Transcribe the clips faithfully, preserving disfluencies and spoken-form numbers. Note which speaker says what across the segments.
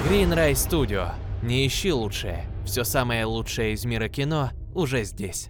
Speaker 1: Green Ray Studio. Не ищи лучшее. Все самое лучшее из мира кино уже здесь.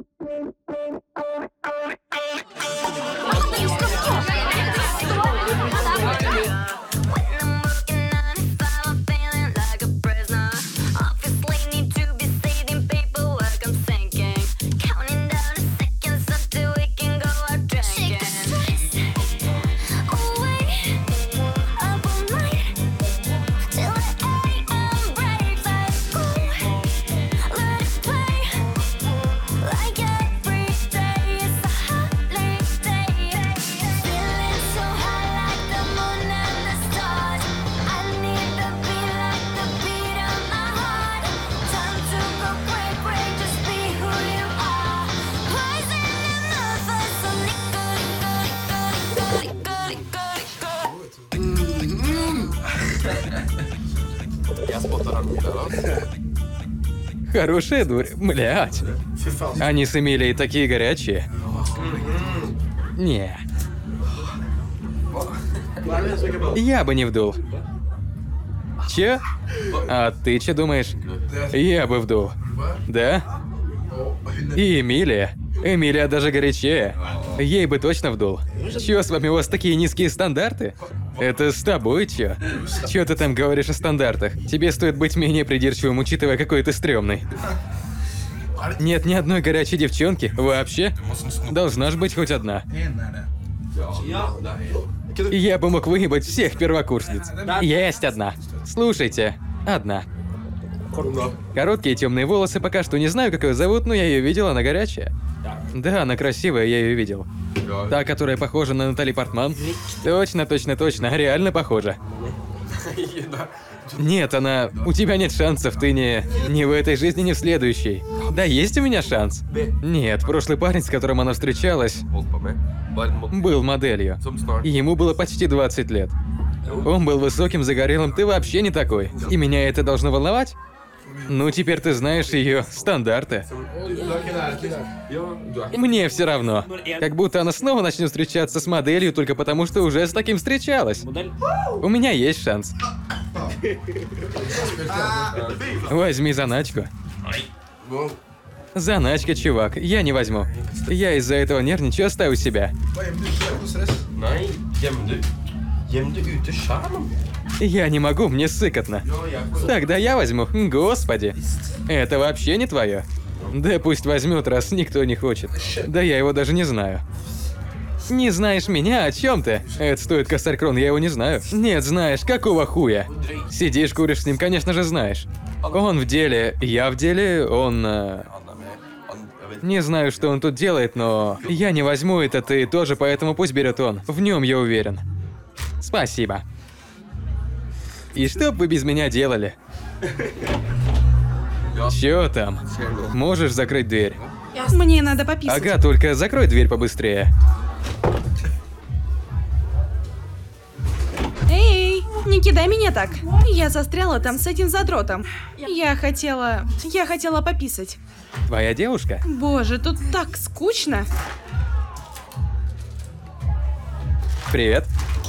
Speaker 2: Хорошая дурь, блядь. Они с Эмилией такие горячие. Не. Я бы не вдул. Че? А ты че думаешь? Я бы вдул. Да? И Эмилия. Эмилия даже горячее. Ей бы точно вдул. Чё с вами, у вас такие низкие стандарты? Это с тобой чё? Чё ты там говоришь о стандартах? Тебе стоит быть менее придирчивым, учитывая, какой ты стрёмный. Нет ни одной горячей девчонки, вообще. Должна ж быть хоть одна. Я бы мог выебать всех первокурсниц. Есть одна. Слушайте, одна. Короткие темные волосы, пока что не знаю, как ее зовут, но я ее видел, она горячая. Да, она красивая, я ее видел. Та, которая похожа на Натали Портман. Точно, точно, точно, реально похожа. Нет, она... У тебя нет шансов, ты не... Не в этой жизни, не в следующей. Да, есть у меня шанс? Нет, прошлый парень, с которым она встречалась, был моделью. И ему было почти двадцать лет. Он был высоким, загорелым, ты вообще не такой. И меня это должно волновать? Ну, теперь ты знаешь ее стандарты. Мне все равно. Как будто она снова начнет встречаться с моделью только потому, что уже с таким встречалась. У меня есть шанс. Возьми заначку. Заначка, чувак, я не возьму. Я из-за этого нервничаю, оставлю себя. Я не могу, мне сыкотно. Тогда я возьму. Господи. Это вообще не твое. Да пусть возьмет, раз никто не хочет. Да я его даже не знаю. Не знаешь меня? О чем ты? Это стоит косарь крон, я его не знаю. Нет, знаешь, какого хуя? Сидишь, куришь с ним, конечно же знаешь. Он в деле, я в деле, он... Э... Не знаю, что он тут делает, но... Я не возьму это, ты тоже, поэтому пусть берет он. В нем я уверен. Спасибо. И что бы вы без меня делали? Чё там? Можешь закрыть дверь?
Speaker 3: Мне надо пописать.
Speaker 2: Ага, только закрой дверь побыстрее.
Speaker 3: Эй, не кидай меня так. Я застряла там с этим задротом. Я хотела... Я хотела пописать.
Speaker 2: Твоя девушка?
Speaker 3: Боже, тут так скучно.
Speaker 2: Привет.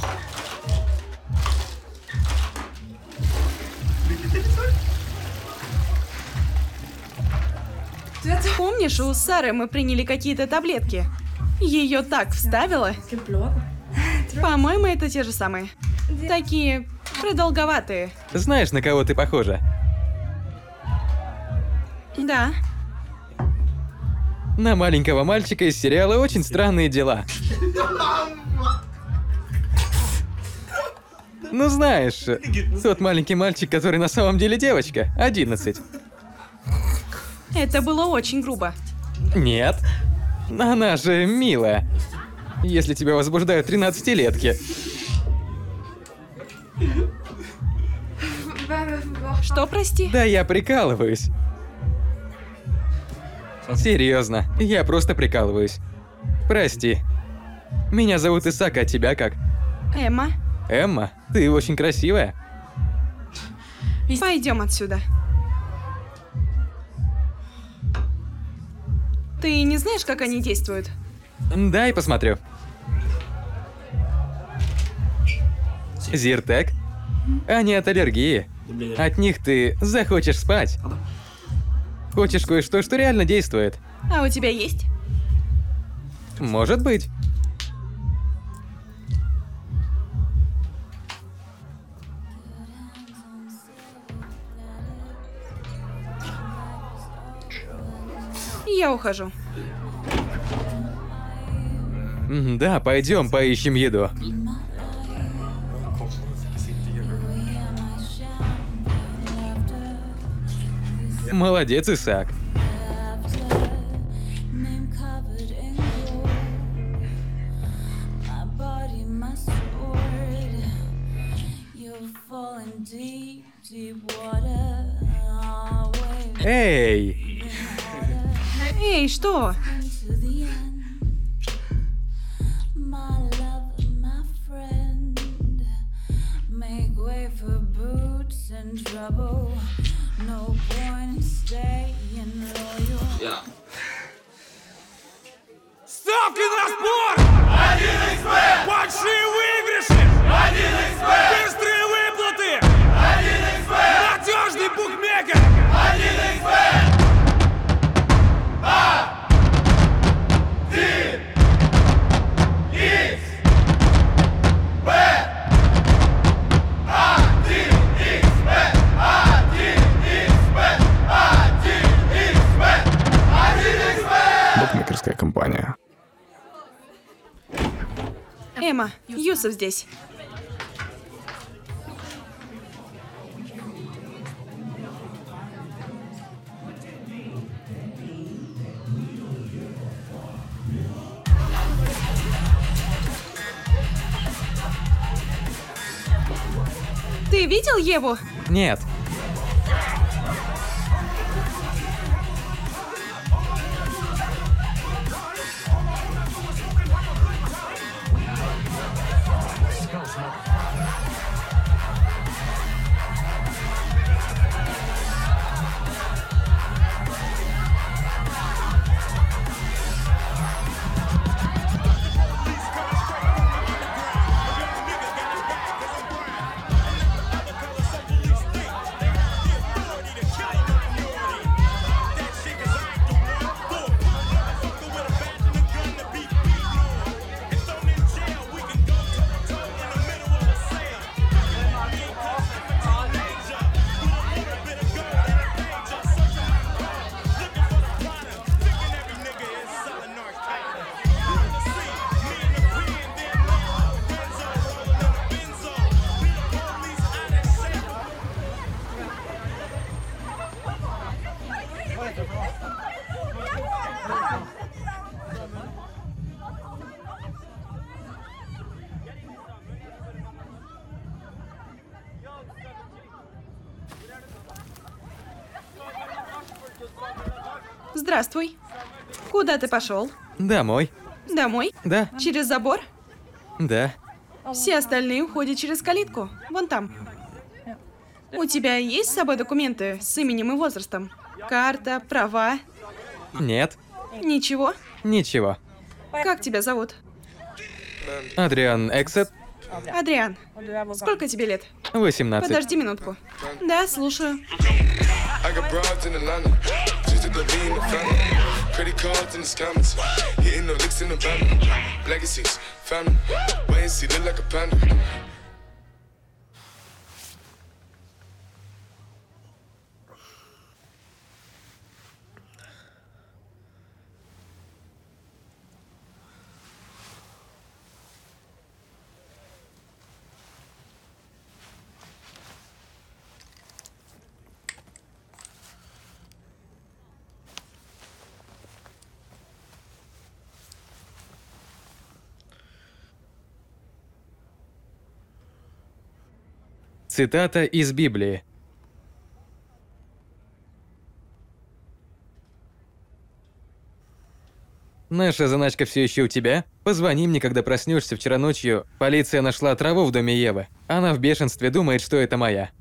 Speaker 3: Помнишь, у Сары мы приняли какие-то таблетки? Ее так вставило. По-моему, это те же самые. Такие продолговатые.
Speaker 2: Знаешь, на кого ты похожа?
Speaker 3: Да.
Speaker 2: На маленького мальчика из сериала «Очень странные дела». Ну знаешь, тот маленький мальчик, который на самом деле девочка, одиннадцать.
Speaker 3: Это было очень грубо.
Speaker 2: Нет. Она же милая. Если тебя возбуждают тринадцатилетки.
Speaker 3: Что, прости?
Speaker 2: Да я прикалываюсь. Серьезно, я просто прикалываюсь. Прости. Меня зовут Исака, а тебя как?
Speaker 3: Эмма.
Speaker 2: Эмма, ты очень красивая.
Speaker 3: Пойдем отсюда. Ты не знаешь, как они действуют?
Speaker 2: Дай посмотрю. Зиртек? Они от аллергии. От них ты захочешь спать. Хочешь кое-что, что реально действует?
Speaker 3: А у тебя есть?
Speaker 2: Может быть.
Speaker 3: Я ухожу.
Speaker 2: М, Да, пойдем поищем еду. Молодец, Исаак.
Speaker 4: Name covered in gold. My body, my sword. You're falling deep, deep water. I'll wave
Speaker 2: Эй!
Speaker 3: Эй, что?
Speaker 4: to the end. My love, my friend. Make way for boots and trouble. No point in staying loyal.
Speaker 5: Ставки на спорт! один икс бет! Большие выигрыши! один икс бет! Быстрые выплаты! один икс бет! Надежный букмекер! один икс бет!
Speaker 6: Букмекерская компания.
Speaker 3: Эмма, Юсов здесь. Ты видел Еву?
Speaker 2: Нет.
Speaker 3: Здравствуй. Куда ты пошел?
Speaker 2: Домой.
Speaker 3: Домой?
Speaker 2: Да,
Speaker 3: Через забор?
Speaker 2: да.
Speaker 3: Все остальные уходят через калитку. Вон там. У тебя есть с собой документы с именем и возрастом? Карта, права?
Speaker 2: Нет.
Speaker 3: Ничего?
Speaker 2: Ничего.
Speaker 3: Как тебя зовут?
Speaker 2: Адриан Эксет,
Speaker 3: Адриан. Сколько тебе лет?
Speaker 2: восемнадцать.
Speaker 3: Подожди минутку. Да, слушаю.
Speaker 7: I got broads in Atlanta, just to the lean the family. Credit cards and the scammers, hitting the licks in the van. Legacies, family, wait and see, look like a panda.
Speaker 2: Цитата из Библии. Наша заначка все еще у тебя? Позвони мне, когда проснешься вчера ночью. Полиция нашла траву в доме Евы. Она в бешенстве думает, что это моя.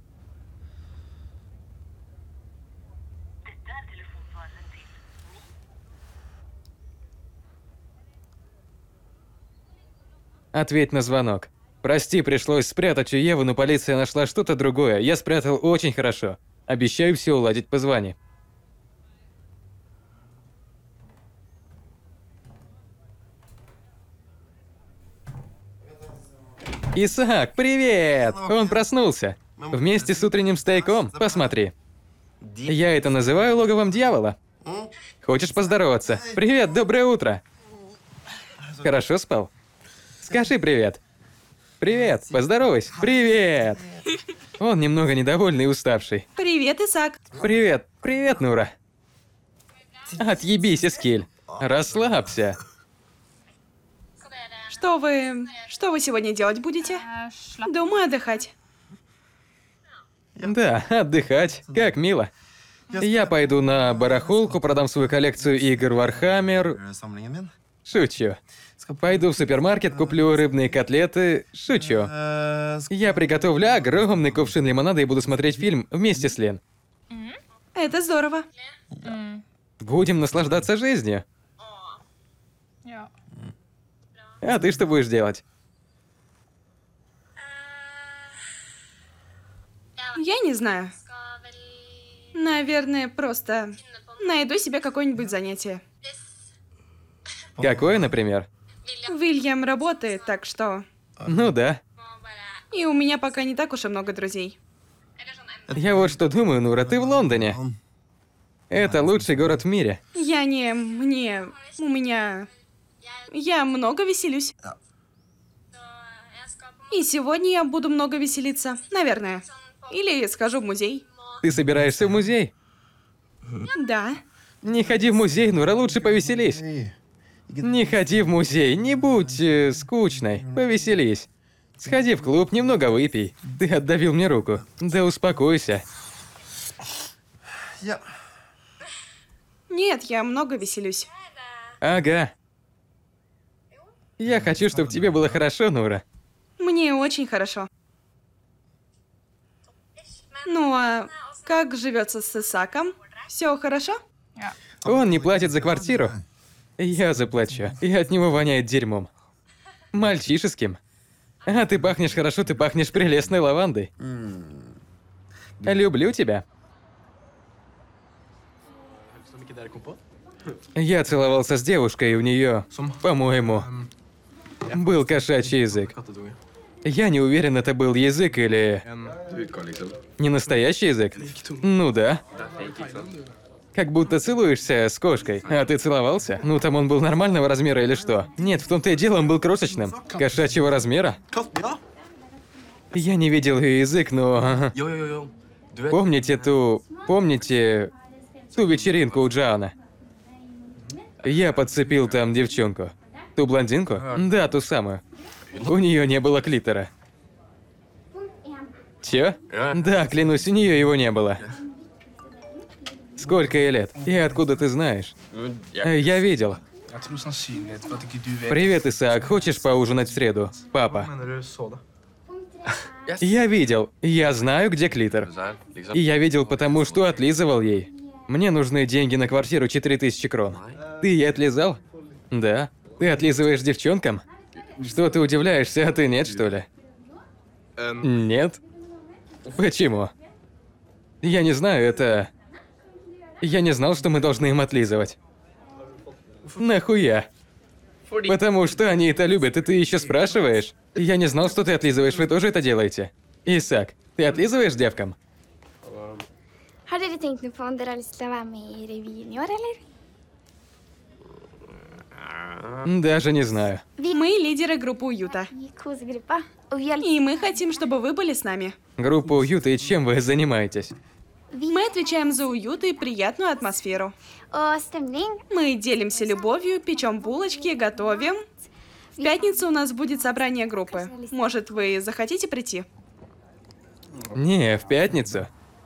Speaker 2: Ответь на звонок. Прости, пришлось спрятать у Евы, но полиция нашла что-то другое. Я спрятал очень хорошо. Обещаю все уладить, позвони. Исаак, привет! Он проснулся. Вместе с утренним стейком, посмотри. Я это называю логовом дьявола. Хочешь поздороваться? Привет, доброе утро. Хорошо спал? Скажи привет. Привет, поздоровайся. Привет. Он немного недовольный и уставший.
Speaker 3: Привет, Исаак.
Speaker 2: Привет, привет, Нура. Отъебись, Эскиль. Расслабься.
Speaker 3: Что вы... Что вы сегодня делать будете? Думаю, отдыхать.
Speaker 2: Да, отдыхать. Как мило. Я пойду на барахолку, продам свою коллекцию игр Warhammer. Шучу. Пойду в супермаркет, куплю рыбные котлеты. Шучу. Я приготовлю огромный кувшин лимонада и буду смотреть фильм вместе с Лен.
Speaker 3: Это здорово.
Speaker 2: Будем наслаждаться жизнью. А ты что будешь делать?
Speaker 3: Я не знаю. Наверное, просто найду себе какое-нибудь занятие.
Speaker 2: Какое, например?
Speaker 3: Уильям работает, так что...
Speaker 2: Ну да.
Speaker 3: И у меня пока не так уж и много друзей.
Speaker 2: Я вот что думаю, Нура, ты в Лондоне. Это лучший город в мире.
Speaker 3: Я не... Мне... У меня... Я много веселюсь. И сегодня я буду много веселиться, наверное. Или схожу в музей.
Speaker 2: Ты собираешься в музей?
Speaker 3: Да.
Speaker 2: Не ходи в музей, Нура, лучше повеселись. Не ходи в музей, не будь э, скучной, повеселись. Сходи в клуб, немного выпей. Ты отдавил мне руку. Да успокойся.
Speaker 3: Нет, я много веселюсь.
Speaker 2: Ага. Я хочу, чтобы тебе было хорошо, Нура.
Speaker 3: Мне очень хорошо. Ну а как живется с Исаком? Все хорошо?
Speaker 2: Он не платит за квартиру. Я заплачу. И от него воняет дерьмом. Мальчишеским. А ты пахнешь хорошо, ты пахнешь прелестной лавандой. Люблю тебя. Я целовался с девушкой, и у нее, по-моему, был кошачий язык. Я не уверен, это был язык или... Не настоящий язык? Ну да. Как будто целуешься с кошкой. А ты целовался? Ну там он был нормального размера или что? Нет, в том-то и дело, он был крошечным. Кошачьего размера? Я не видел ее язык, но... Помните ту... Помните ту вечеринку у Джоана? Я подцепил там девчонку. Ту блондинку? Да, ту самую. У нее не было клитора. Чё? Да, клянусь, у нее его не было. Сколько ей лет? И откуда ты знаешь? Э, Я видел. Привет, Исаак. Хочешь поужинать в среду? Папа. Я видел. Я знаю, где клитор. И я видел, потому что отлизывал ей. Мне нужны деньги на квартиру, четыре тысячи крон. Ты ей отлизал? Да. Ты отлизываешь девчонкам? Что ты удивляешься, а ты нет, что ли? Нет? Почему? Я не знаю, это... Я не знал, что мы должны им отлизывать. Нахуя? Потому что они это любят, и ты еще спрашиваешь? Я не знал, что ты отлизываешь, вы тоже это делаете? Исаак, ты отлизываешь девкам?
Speaker 6: Har dere tenkt noe på om dere har lyst til å være med i revyen i år, eller?
Speaker 2: Даже не знаю.
Speaker 3: Мы лидеры группы Уюта.
Speaker 6: I kosegruppa. Og vi har lyst
Speaker 3: И мы хотим, чтобы вы были с нами.
Speaker 2: Группа уюта, и чем вы занимаетесь?
Speaker 3: Мы отвечаем за уют и приятную атмосферу.
Speaker 6: Og stemning.
Speaker 3: Мы делимся любовью, печем булочки, готовим. В пятницу у нас будет собрание группы. Может, вы захотите прийти?
Speaker 2: Не, в пятницу.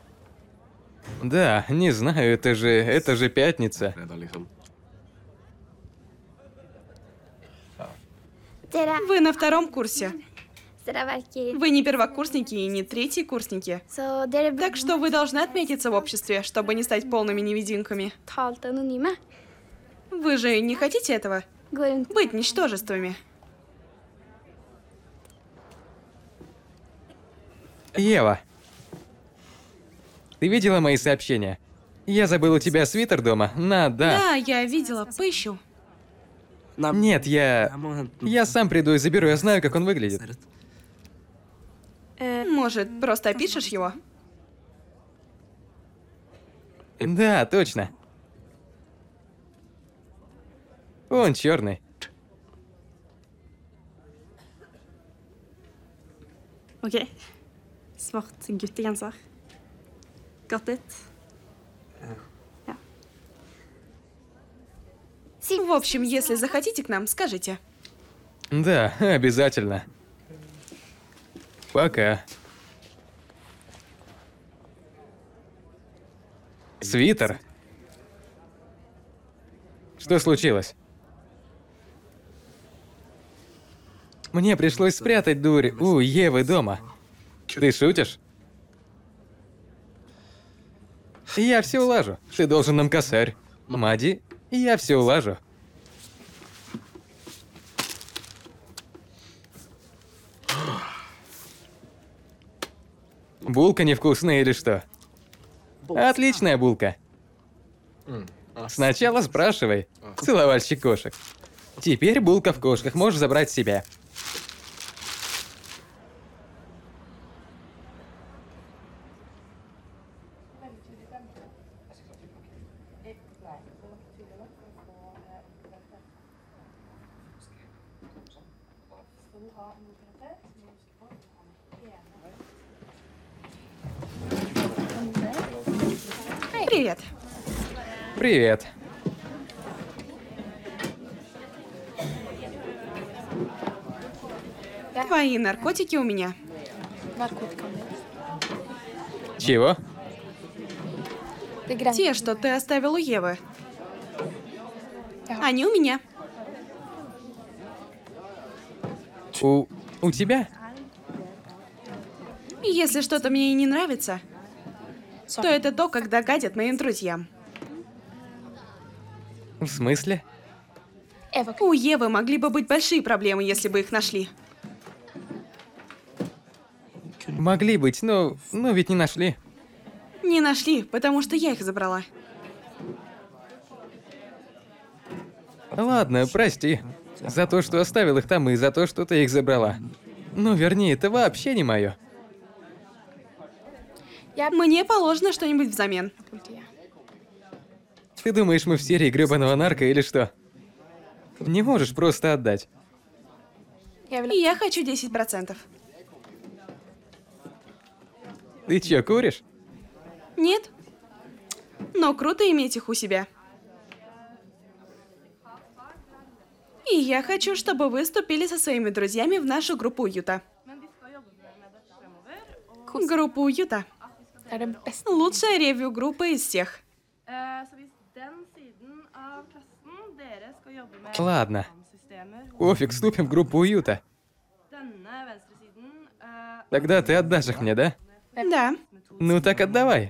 Speaker 2: Да, не знаю, это же... это же пятница.
Speaker 6: Dere,
Speaker 3: Вы на втором курсе.
Speaker 6: så dere er verken...
Speaker 3: Вы не первокурсники и не третьекурсники.
Speaker 6: Så dere blir
Speaker 3: Так что вы должны отметиться в обществе, чтобы не стать полными невидимками.
Speaker 6: totalt anonyme.
Speaker 3: Вы же не хотите этого?
Speaker 6: Gå rundt.
Speaker 3: Быть ничтожествами.
Speaker 2: Ева. Ты видела мои сообщения? Я забыл у тебя свитер дома. На, да.
Speaker 3: Да, я видела, поищу.
Speaker 2: Нет, я... Я сам приду и заберу, я знаю, как он выглядит.
Speaker 3: Может, просто опишешь его?
Speaker 2: Да, точно. Он черный.
Speaker 8: Okej. Svart guttegenser. Gått ut.
Speaker 3: В общем, если захотите к нам, скажите.
Speaker 2: Да, обязательно. Пока. Свитер? Что случилось? Мне пришлось спрятать дурь у Евы дома. Ты шутишь? Я все улажу. Ты должен нам косарь. Мади, я все улажу. Булка невкусная или что? Отличная булка. Сначала спрашивай, целовальщик кошек. Теперь булка в кошках, можешь забрать себе.
Speaker 3: Привет.
Speaker 2: Привет.
Speaker 3: Твои наркотики у меня.
Speaker 2: Чего?
Speaker 3: Те, что ты оставил у Евы. Они у меня.
Speaker 2: У... у тебя?
Speaker 3: Если что-то мне и не нравится, то это то, когда гадят моим друзьям.
Speaker 2: В смысле?
Speaker 3: У Евы могли бы быть большие проблемы, если бы их нашли.
Speaker 2: Могли быть, но... но ведь не нашли.
Speaker 3: Не нашли, потому что я их забрала.
Speaker 2: Ладно, прости. За то, что оставил их там, и за то, что ты их забрала. Ну, вернее, это вообще не мое.
Speaker 3: Мне положено что-нибудь взамен.
Speaker 2: Ты думаешь, мы в серии грёбаного нарко или что? Не можешь просто отдать.
Speaker 3: Я хочу десять процентов.
Speaker 2: Ты чё, куришь?
Speaker 3: Нет? Но круто иметь их у себя. И я хочу, чтобы вы вступили со своими друзьями в нашу группу уюта. Группу уюта. Лучшая ревью-группа из всех.
Speaker 2: Ладно. Пофиг, вступим в группу уюта. Тогда ты отдашь их мне, да?
Speaker 3: Да.
Speaker 2: Ну так отдавай.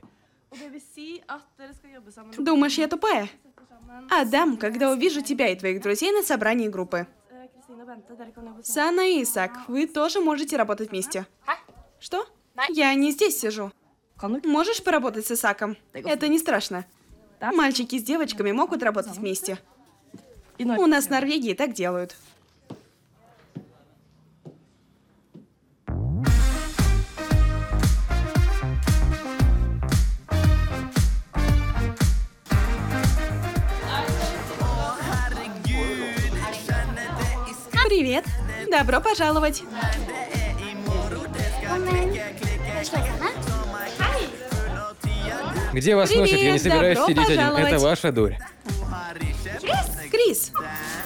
Speaker 3: Думаешь, я тупая? Отдам, когда увижу тебя и твоих друзей на собрании группы. Сана и Исаак, вы тоже можете работать вместе. Что? Я не здесь сижу. Можешь поработать с Исааком? Это не страшно. Мальчики с девочками могут работать вместе. У нас в Норвегии так делают. Привет. Добро пожаловать.
Speaker 2: Где вас
Speaker 3: Привет,
Speaker 2: носит? Я не собираюсь
Speaker 3: добро
Speaker 2: сидеть один.
Speaker 3: пожаловать.
Speaker 2: Это ваша дурь.
Speaker 3: Крис.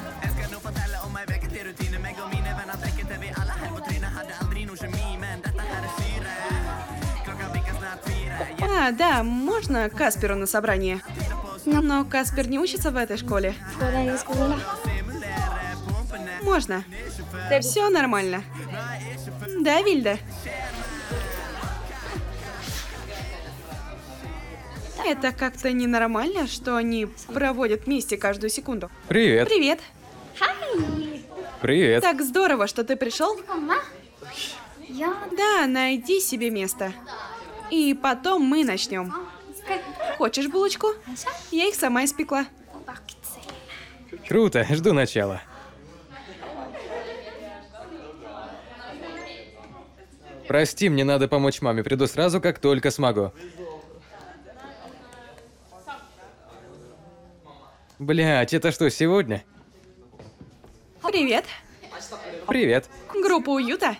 Speaker 3: А, да, можно Касперу на собрание? Но Каспер не учится в этой школе. Можно. Все нормально. Да, Вильда? Это как-то ненормально, что они проводят вместе каждую секунду.
Speaker 2: Привет.
Speaker 3: Привет.
Speaker 2: Привет.
Speaker 3: Так здорово, что ты пришел. Да, найди себе место. И потом мы начнем. Хочешь булочку? Я их сама испекла.
Speaker 2: Круто, жду начала. Прости, мне надо помочь маме. Приду сразу, как только смогу. Блять, это что, сегодня?
Speaker 3: Привет.
Speaker 2: Привет.
Speaker 3: Группа уюта.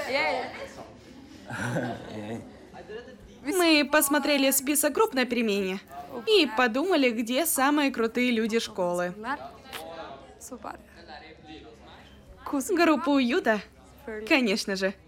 Speaker 3: Мы посмотрели список групп на перемене и подумали, где самые крутые люди школы. Группа уюта? Конечно же.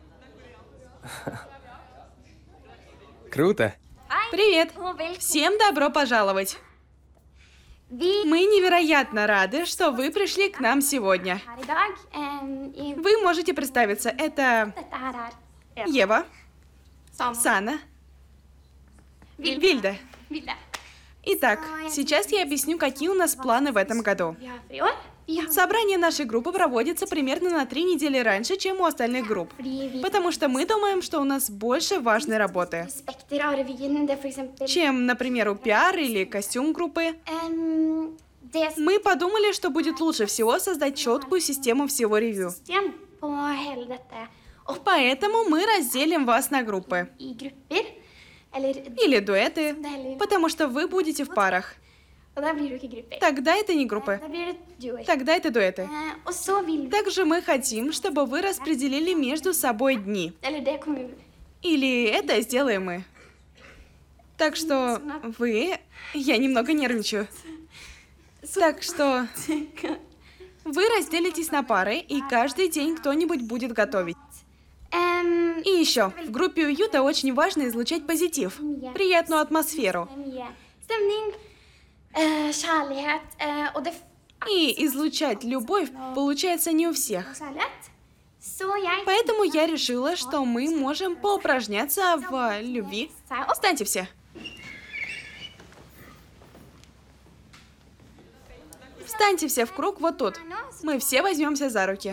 Speaker 2: Круто.
Speaker 3: Привет. Всем добро пожаловать. Мы невероятно рады, что вы пришли к нам сегодня. Вы можете представиться. Это Ева, Сана, Вильда. Итак, сейчас я объясню, какие у нас планы в этом году. Собрание нашей группы проводится примерно на три недели раньше, чем у остальных групп. Потому что мы думаем, что у нас больше важной работы, чем, например, у пиар или костюм группы. Мы подумали, что будет лучше всего создать четкую систему всего ревью. Поэтому мы разделим вас на группы. Или дуэты, потому что вы будете в парах. Тогда это не группы. Тогда это дуэты. Также мы хотим, чтобы вы распределили между собой дни. Или это сделаем мы. Так что вы... Я немного нервничаю. Так что... Вы разделитесь на пары, и каждый день кто-нибудь будет готовить. И еще, в группе уюта очень важно излучать позитив, приятную атмосферу. И излучать любовь получается не у всех. Поэтому я решила, что мы можем поупражняться в любви. Встаньте все. Встаньте все в круг вот тут. Мы все возьмемся за руки.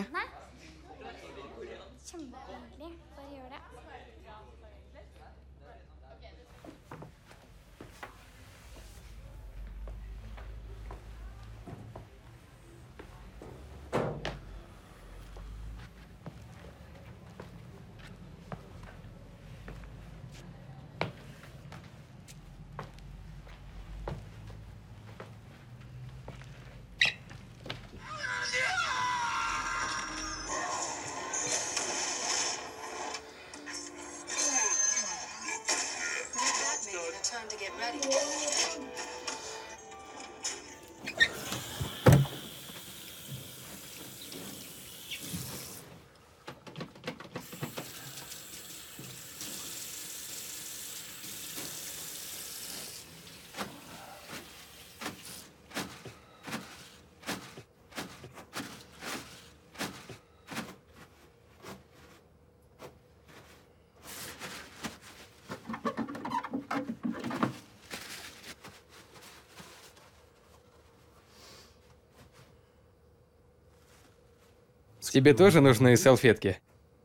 Speaker 2: Тебе тоже нужны салфетки?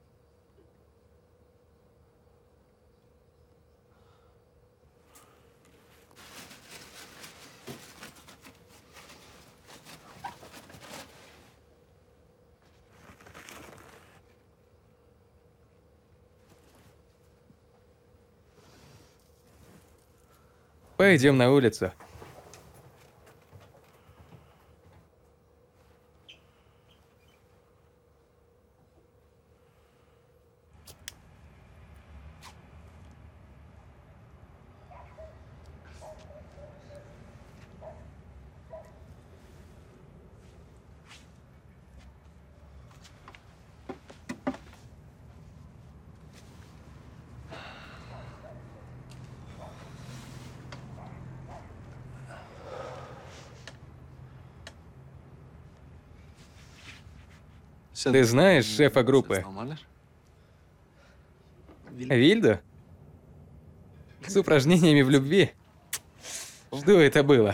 Speaker 2: Пойдем на улицу. Ты знаешь шефа группы? Вильду? С упражнениями в любви? Что это было?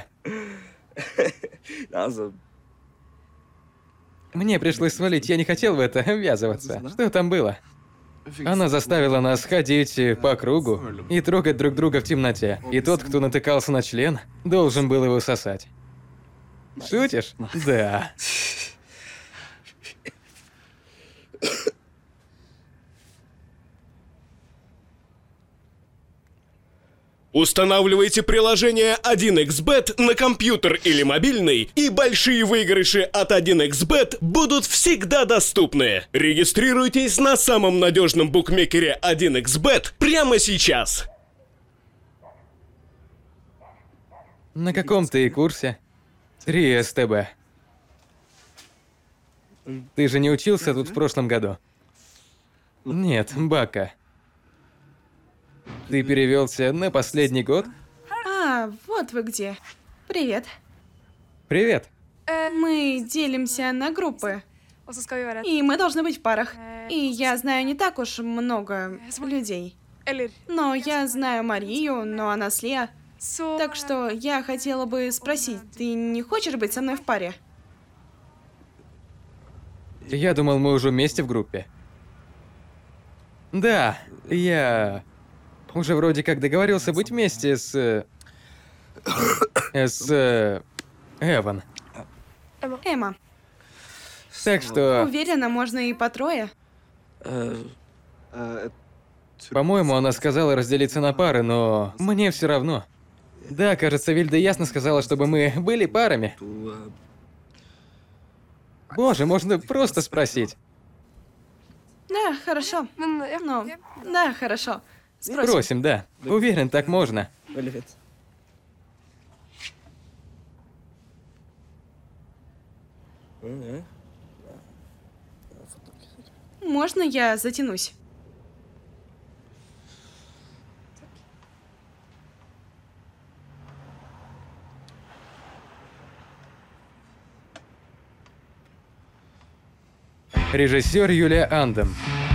Speaker 2: Мне пришлось свалить, я не хотел в это ввязываться. Что там было? Она заставила нас ходить по кругу и трогать друг друга в темноте. И тот, кто натыкался на член, должен был его сосать. Шутишь? Да.
Speaker 9: Устанавливайте приложение один икс бет на компьютер или мобильный, и большие выигрыши от один икс бет будут всегда доступны. Регистрируйтесь на самом надежном букмекере один икс бет прямо сейчас.
Speaker 2: На каком ты курсе? три эс тэ бэ. Ты же не учился тут в прошлом году? Нет, Бака. Ты перевелся на последний год?
Speaker 3: А, вот вы где. Привет.
Speaker 2: Привет.
Speaker 3: Мы делимся на группы. И мы должны быть в парах. И я знаю не так уж много людей. Но я знаю Марию, но она с Леа. Так что я хотела бы спросить, ты не хочешь быть со мной в паре?
Speaker 2: Я думал, мы уже вместе в группе. Да, я уже вроде как договорился быть вместе с... э, с... э, Эван.
Speaker 3: Эмма,
Speaker 2: Так что,
Speaker 3: уверена, можно и по трое?
Speaker 2: по-моему, она сказала разделиться на пары, но мне все равно. Да, кажется, Вильда ясно сказала, чтобы мы были парами. Боже, можно просто спросить.
Speaker 3: Да, хорошо. Ну, да, хорошо. Спросим.
Speaker 2: Просим, да. Уверен, так можно.
Speaker 3: Можно я затянусь?
Speaker 2: Режиссер Юлия Андем.